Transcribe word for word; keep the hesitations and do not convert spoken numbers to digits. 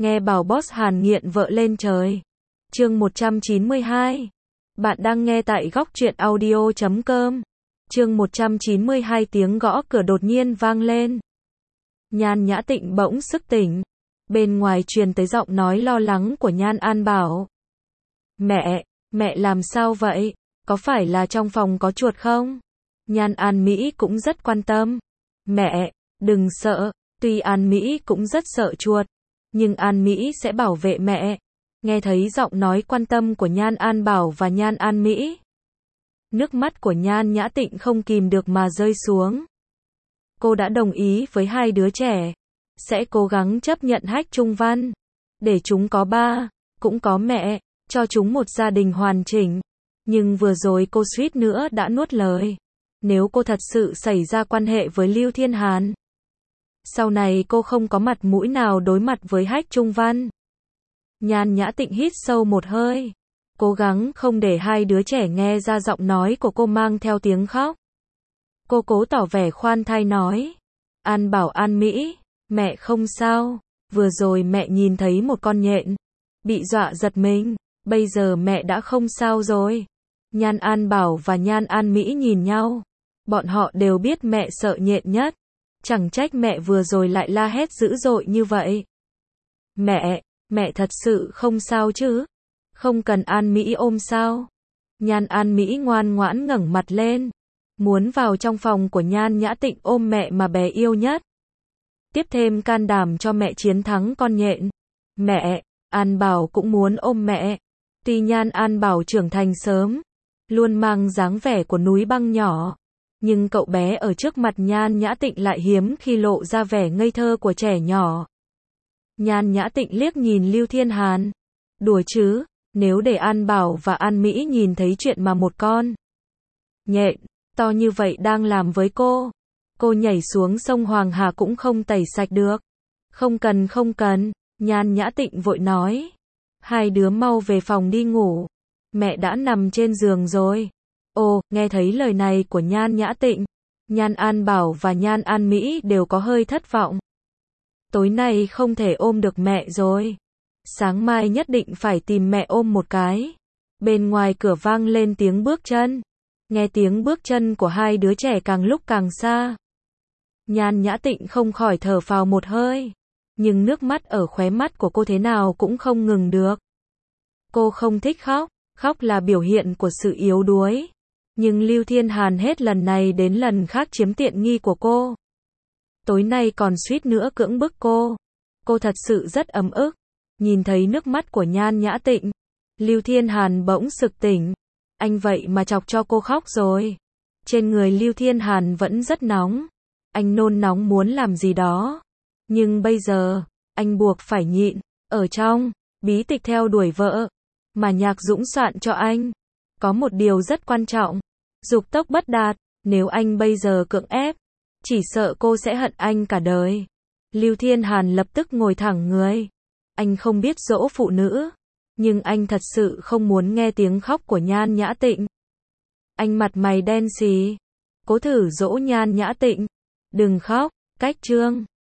Nghe bảo boss Hàn nghiện vợ lên trời. Chương một trăm chín mươi hai. Bạn đang nghe tại góc truyện audio chấm com. Chương một trăm chín mươi hai, tiếng gõ cửa đột nhiên vang lên. Nhan Nhã Tịnh bỗng sức tỉnh. Bên ngoài truyền tới giọng nói lo lắng của Nhan An Bảo. Mẹ, mẹ làm sao vậy? Có phải là trong phòng có chuột không? Nhan An Mỹ cũng rất quan tâm. Mẹ, đừng sợ, tuy An Mỹ cũng rất sợ chuột, nhưng An Mỹ sẽ bảo vệ mẹ. Nghe thấy giọng nói quan tâm của Nhan An Bảo và Nhan An Mỹ, nước mắt của Nhan Nhã Tịnh không kìm được mà rơi xuống. Cô đã đồng ý với hai đứa trẻ, sẽ cố gắng chấp nhận Hách Trung Văn, để chúng có ba, cũng có mẹ, cho chúng một gia đình hoàn chỉnh. Nhưng vừa rồi cô suýt nữa đã nuốt lời. Nếu cô thật sự xảy ra quan hệ với Lưu Thiên Hàn, sau này cô không có mặt mũi nào đối mặt với Hách Trung Văn. Nhan Nhã Tịnh hít sâu một hơi, cố gắng không để hai đứa trẻ nghe ra giọng nói của cô mang theo tiếng khóc. Cô cố tỏ vẻ khoan thai nói, An Bảo An Mỹ, mẹ không sao, vừa rồi mẹ nhìn thấy một con nhện, bị dọa giật mình, bây giờ mẹ đã không sao rồi. Nhan An Bảo và Nhan An Mỹ nhìn nhau, bọn họ đều biết mẹ sợ nhện nhất, chẳng trách mẹ vừa rồi lại la hét dữ dội như vậy. Mẹ, mẹ thật sự không sao chứ? Không cần An Mỹ ôm sao? Nhan An Mỹ ngoan ngoãn ngẩng mặt lên, muốn vào trong phòng của Nhan Nhã Tịnh ôm mẹ mà bé yêu nhất. Tiếp thêm can đảm cho mẹ chiến thắng con nhện. Mẹ, An Bảo cũng muốn ôm mẹ. Tuy Nhan An Bảo trưởng thành sớm, luôn mang dáng vẻ của núi băng nhỏ, nhưng cậu bé ở trước mặt Nhan Nhã Tịnh lại hiếm khi lộ ra vẻ ngây thơ của trẻ nhỏ. Nhan Nhã Tịnh liếc nhìn Lưu Thiên Hàn. Đùa chứ, nếu để An Bảo và An Mỹ nhìn thấy chuyện mà một con nhện to như vậy đang làm với cô, cô nhảy xuống sông Hoàng Hà cũng không tẩy sạch được. Không cần không cần, Nhan Nhã Tịnh vội nói. Hai đứa mau về phòng đi ngủ, mẹ đã nằm trên giường rồi. Ồ, nghe thấy lời này của Nhan Nhã Tịnh, Nhan An Bảo và Nhan An Mỹ đều có hơi thất vọng. Tối nay không thể ôm được mẹ rồi. Sáng mai nhất định phải tìm mẹ ôm một cái. Bên ngoài cửa vang lên tiếng bước chân. Nghe tiếng bước chân của hai đứa trẻ càng lúc càng xa, Nhan Nhã Tịnh không khỏi thở phào một hơi. Nhưng nước mắt ở khóe mắt của cô thế nào cũng không ngừng được. Cô không thích khóc, khóc là biểu hiện của sự yếu đuối. Nhưng Lưu Thiên Hàn hết lần này đến lần khác chiếm tiện nghi của cô. Tối nay còn suýt nữa cưỡng bức cô. Cô thật sự rất ấm ức. Nhìn thấy nước mắt của Nhan Nhã Tịnh, Lưu Thiên Hàn bỗng sực tỉnh. Anh vậy mà chọc cho cô khóc rồi. Trên người Lưu Thiên Hàn vẫn rất nóng. Anh nôn nóng muốn làm gì đó. Nhưng bây giờ, anh buộc phải nhịn. Ở trong bí tịch theo đuổi vợ mà Nhạc Dũng soạn cho anh, có một điều rất quan trọng. Dục tốc bất đạt. Nếu anh bây giờ cưỡng ép, chỉ sợ cô sẽ hận anh cả đời. Lưu Thiên Hàn lập tức ngồi thẳng người. Anh không biết dỗ phụ nữ, nhưng anh thật sự không muốn nghe tiếng khóc của Nhan Nhã Tịnh. Anh mặt mày đen xì, cố thử dỗ Nhan Nhã Tịnh. Đừng khóc, cách chương.